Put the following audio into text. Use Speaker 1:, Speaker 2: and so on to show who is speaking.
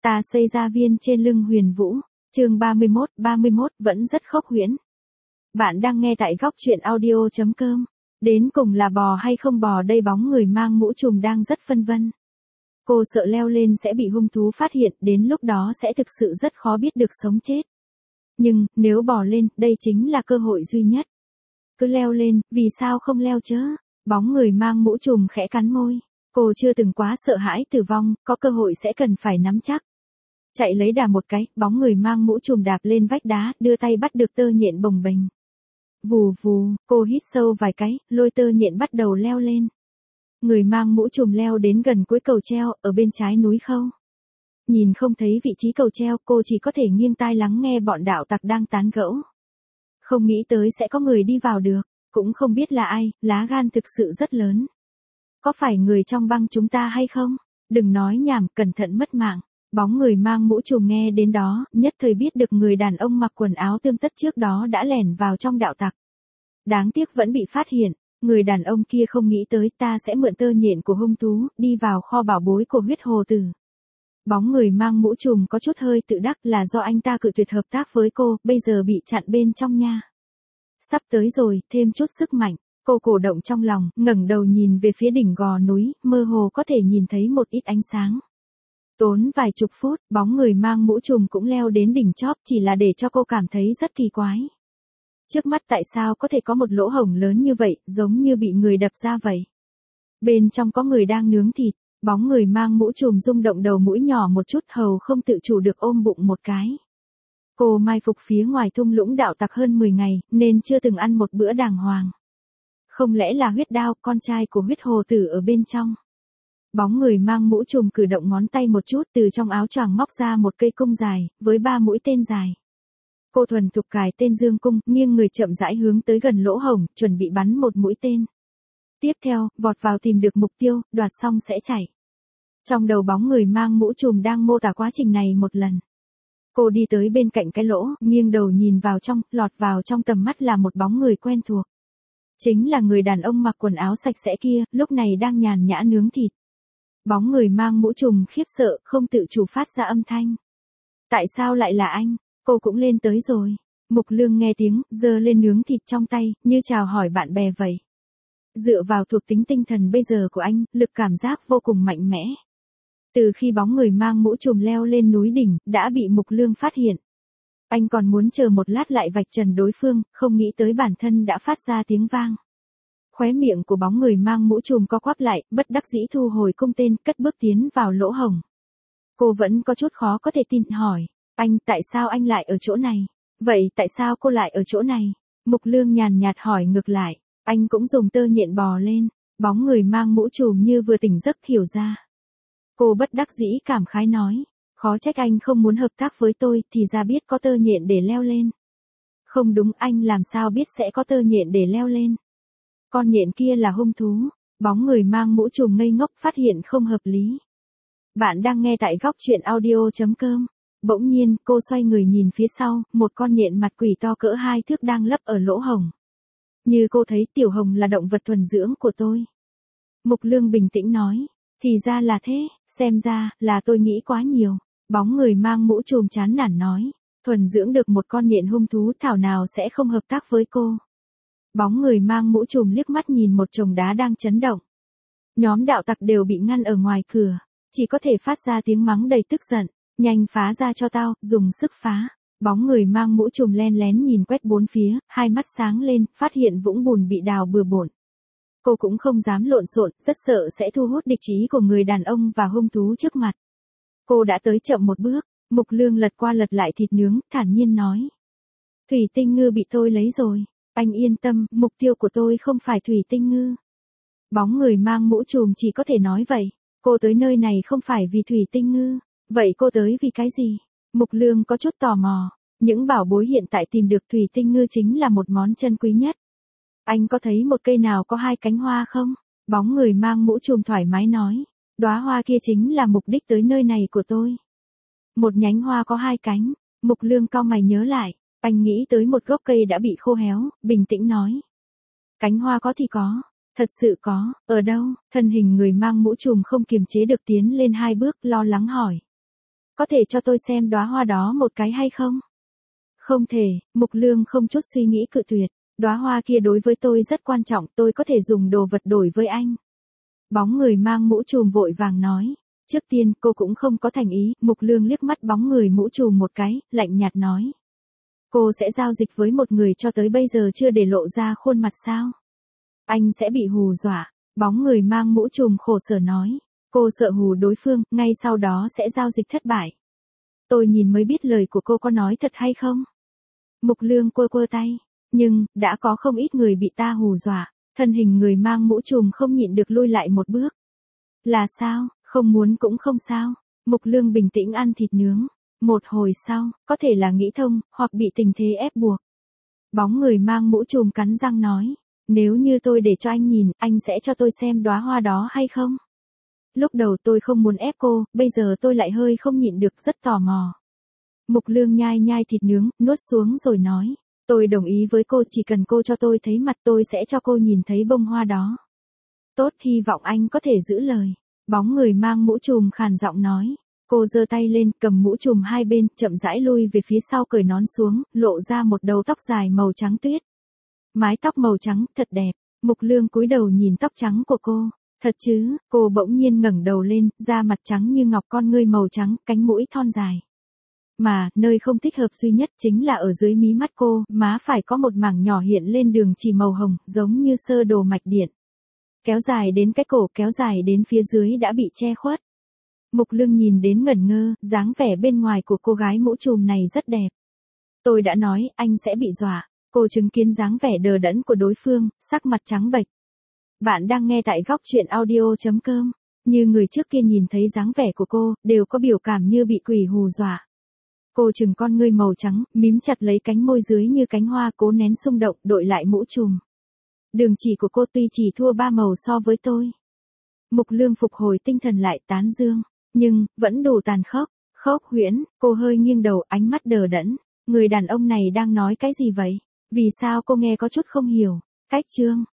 Speaker 1: Ta xây ra viên trên lưng Huyền Vũ, chương 31 vẫn rất khốc huyễn. Bạn đang nghe tại góc truyện audio.com. Đến cùng là bò hay không bò đây, bóng người mang mũ trùm đang rất phân vân. Cô sợ leo lên sẽ bị hung thú phát hiện, đến lúc đó sẽ thực sự rất khó biết được sống chết. Nhưng, nếu bò lên, đây chính là cơ hội duy nhất. Cứ leo lên, vì sao không leo chứ? Bóng người mang mũ trùm khẽ cắn môi. Cô chưa từng quá sợ hãi tử vong, có cơ hội sẽ cần phải nắm chắc. Chạy lấy đà một cái, bóng người mang mũ trùm đạp lên vách đá, đưa tay bắt được tơ nhện bồng bềnh. Vù vù, cô hít sâu vài cái, lôi tơ nhện bắt đầu leo lên. Người mang mũ trùm leo đến gần cuối cầu treo, ở bên trái núi Khâu. Nhìn không thấy vị trí cầu treo, cô chỉ có thể nghiêng tai lắng nghe bọn đạo tặc đang tán gẫu. Không nghĩ tới sẽ có người đi vào được, cũng không biết là ai, lá gan thực sự rất lớn. Có phải người trong băng chúng ta hay không? Đừng nói nhảm, cẩn thận mất mạng. Bóng người mang mũ trùm nghe đến đó, nhất thời biết được người đàn ông mặc quần áo tươm tất trước đó đã lẻn vào trong đạo tặc. Đáng tiếc vẫn bị phát hiện, người đàn ông kia không nghĩ tới ta sẽ mượn tơ nhện của hung thú, đi vào kho bảo bối của huyết hồ tử. Bóng người mang mũ trùm có chút hơi tự đắc là do anh ta cự tuyệt hợp tác với cô, bây giờ bị chặn bên trong nha. Sắp tới rồi, thêm chút sức mạnh. Cô cổ động trong lòng, ngẩng đầu nhìn về phía đỉnh gò núi, mơ hồ có thể nhìn thấy một ít ánh sáng. Tốn vài chục phút, bóng người mang mũ trùm cũng leo đến đỉnh chóp, chỉ là để cho cô cảm thấy rất kỳ quái. Trước mắt tại sao có thể có một lỗ hổng lớn như vậy, giống như bị người đập ra vậy. Bên trong có người đang nướng thịt, bóng người mang mũ trùm rung động đầu mũi nhỏ một chút, hầu không tự chủ được ôm bụng một cái. Cô mai phục phía ngoài thung lũng đạo tặc hơn 10 ngày, nên chưa từng ăn một bữa đàng hoàng. Không lẽ là huyết đao, con trai của huyết hồ tử ở bên trong? Bóng người mang mũ trùm cử động ngón tay một chút, từ trong áo choàng móc ra một cây cung dài, với 3 mũi tên dài. Cô thuần thục cài tên dương cung, nghiêng người chậm rãi hướng tới gần lỗ hổng, chuẩn bị bắn một mũi tên. Tiếp theo, vọt vào tìm được mục tiêu, đoạt xong sẽ chạy. Trong đầu bóng người mang mũ trùm đang mô tả quá trình này một lần. Cô đi tới bên cạnh cái lỗ, nghiêng đầu nhìn vào trong, lọt vào trong tầm mắt là một bóng người quen thuộc. Chính là người đàn ông mặc quần áo sạch sẽ kia, lúc này đang nhàn nhã nướng thịt. Bóng người mang mũ trùm khiếp sợ, không tự chủ phát ra âm thanh. Tại sao lại là anh? Cô cũng lên tới rồi. Mục Lương nghe tiếng, giơ lên nướng thịt trong tay, như chào hỏi bạn bè vậy. Dựa vào thuộc tính tinh thần bây giờ của anh, lực cảm giác vô cùng mạnh mẽ. Từ khi bóng người mang mũ trùm leo lên núi đỉnh, đã bị Mục Lương phát hiện. Anh còn muốn chờ một lát lại vạch trần đối phương, không nghĩ tới bản thân đã phát ra tiếng vang. Khóe miệng của bóng người mang mũ trùm co quắp lại, bất đắc dĩ thu hồi cung tên, cất bước tiến vào lỗ hổng. Cô vẫn có chút khó có thể tin, hỏi, anh, tại sao anh lại ở chỗ này? Vậy tại sao cô lại ở chỗ này? Mục Lương nhàn nhạt hỏi ngược lại, anh cũng dùng tơ nhện bò lên. Bóng người mang mũ trùm như vừa tỉnh giấc hiểu ra. Cô bất đắc dĩ cảm khái nói, khó trách anh không muốn hợp tác với tôi, thì ra biết có tơ nhện để leo lên. Không đúng, anh làm sao biết sẽ có tơ nhện để leo lên? Con nhện kia là hung thú. Bóng người mang mũ trùm ngây ngốc, phát hiện không hợp lý. Bạn đang nghe tại góc truyện audio.com. Bỗng nhiên, cô xoay người nhìn phía sau, một con nhện mặt quỷ to cỡ 2 thước đang lấp ở lỗ hổng. Như cô thấy, Tiểu Hồng là động vật thuần dưỡng của tôi. Mục Lương bình tĩnh nói, thì ra là thế, xem ra, là tôi nghĩ quá nhiều. Bóng người mang mũ trùm chán nản nói, thuần dưỡng được một con nhện hung thú, thảo nào sẽ không hợp tác với cô. Bóng người mang mũ trùm liếc mắt nhìn một chồng đá đang chấn động. Nhóm đạo tặc đều bị ngăn ở ngoài cửa, chỉ có thể phát ra tiếng mắng đầy tức giận, nhanh phá ra cho tao, dùng sức phá. Bóng người mang mũ trùm len lén nhìn quét bốn phía, hai mắt sáng lên, phát hiện vũng bùn bị đào bừa bộn. Cô cũng không dám lộn xộn, rất sợ sẽ thu hút địch ý của người đàn ông và hung thú trước mặt. Cô đã tới chậm một bước, Mục Lương lật qua lật lại thịt nướng, thản nhiên nói. Thủy tinh ngư bị tôi lấy rồi. Anh yên tâm, mục tiêu của tôi không phải thủy tinh ngư. Bóng người mang mũ trùm chỉ có thể nói vậy. Cô tới nơi này không phải vì thủy tinh ngư. Vậy cô tới vì cái gì? Mục Lương có chút tò mò. Những bảo bối hiện tại tìm được thủy tinh ngư chính là một món chân quý nhất. Anh có thấy một cây nào có 2 cánh hoa không? Bóng người mang mũ trùm thoải mái nói. Đóa hoa kia chính là mục đích tới nơi này của tôi. Một nhánh hoa có 2 cánh. Mục Lương cau mày nhớ lại. Anh nghĩ tới một gốc cây đã bị khô héo, bình tĩnh nói. Cánh hoa có thì có, thật sự có, ở đâu? Thân hình người mang mũ trùm không kiềm chế được tiến lên 2 bước, lo lắng hỏi. có thể cho tôi xem đóa hoa đó một cái hay không? Không thể, Mục Lương không chút suy nghĩ cự tuyệt. Đóa hoa kia đối với tôi rất quan trọng, tôi có thể dùng đồ vật đổi với anh. Bóng người mang mũ trùm vội vàng nói. Trước tiên cô cũng không có thành ý, Mục Lương liếc mắt bóng người mũ trùm một cái, lạnh nhạt nói. Cô sẽ giao dịch với một người cho tới bây giờ chưa để lộ ra khuôn mặt sao? Anh sẽ bị hù dọa. Bóng người mang mũ trùm khổ sở nói. Cô sợ hù đối phương, ngay sau đó sẽ giao dịch thất bại. Tôi nhìn mới biết lời của cô có nói thật hay không? Mục Lương quơ quơ tay. Nhưng, đã có không ít người bị ta hù dọa. Thân hình người mang mũ trùm không nhịn được lui lại một bước. Là sao, không muốn cũng không sao. Mục Lương bình tĩnh ăn thịt nướng. Một hồi sau, có thể là nghĩ thông, hoặc bị tình thế ép buộc. Bóng người mang mũ trùm cắn răng nói. Nếu như tôi để cho anh nhìn, anh sẽ cho tôi xem đóa hoa đó hay không? Lúc đầu tôi không muốn ép cô, bây giờ tôi lại hơi không nhịn được, rất tò mò. Mục Lương nhai nhai thịt nướng, nuốt xuống rồi nói. Tôi đồng ý với cô, chỉ cần cô cho tôi thấy mặt tôi sẽ cho cô nhìn thấy bông hoa đó. Tốt, hy vọng anh có thể giữ lời. Bóng người mang mũ trùm khàn giọng nói. Cô giơ tay lên, cầm mũ trùm hai bên, chậm rãi lui về phía sau cởi nón xuống, lộ ra một đầu tóc dài màu trắng tuyết. Mái tóc màu trắng, thật đẹp. Mục Lương cúi đầu nhìn tóc trắng của cô. Thật chứ, cô bỗng nhiên ngẩng đầu lên, da mặt trắng như ngọc, con ngươi màu trắng, cánh mũi thon dài. Mà, nơi không thích hợp duy nhất chính là ở dưới mí mắt cô, má phải có một mảng nhỏ hiện lên đường chỉ màu hồng, giống như sơ đồ mạch điện. Kéo dài đến cái cổ, kéo dài đến phía dưới đã bị che khuất. Mục Lương nhìn đến ngẩn ngơ, dáng vẻ bên ngoài của cô gái mũ trùm này rất đẹp. Tôi đã nói, anh sẽ bị dọa. Cô chứng kiến dáng vẻ đờ đẫn của đối phương, sắc mặt trắng bệch. Bạn đang nghe tại góc truyện audio.com. Như người trước kia nhìn thấy dáng vẻ của cô, đều có biểu cảm như bị quỷ hù dọa. Cô trừng con ngươi màu trắng, mím chặt lấy cánh môi dưới như cánh hoa, cố nén xung động, đội lại mũ trùm. Đường chỉ của cô tuy chỉ thua 3 màu so với tôi. Mục Lương phục hồi tinh thần lại, tán dương. Nhưng, vẫn đủ tàn khốc. Khốc huyễn, cô hơi nghiêng đầu, ánh mắt đờ đẫn. Người đàn ông này đang nói cái gì vậy? Vì sao cô nghe có chút không hiểu? Cách chương.